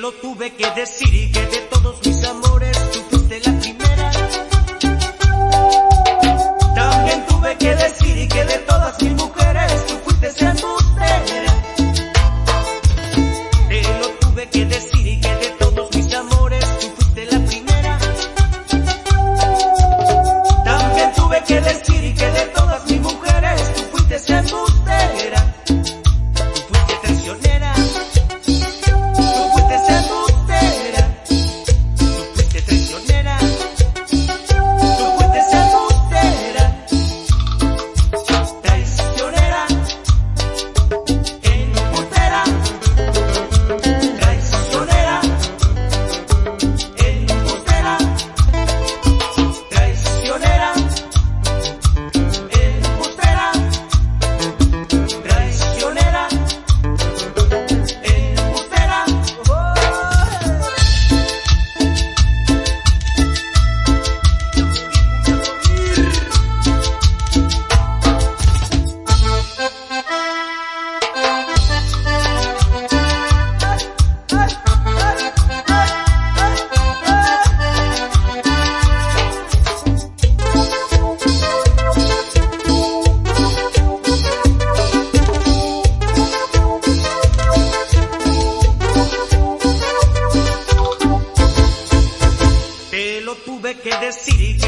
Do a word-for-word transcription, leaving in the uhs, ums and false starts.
lo tuve que decir y que de todos mis amores tú fuiste la primera. También tuve que decir y que de todas mis mujeres tú fuiste embustera. Te lo tuve que decir y que de todos mis amores tú fuiste la primera. También tuve que decir y que de todas mis mujeres tú fuiste embustera. Tuve que decir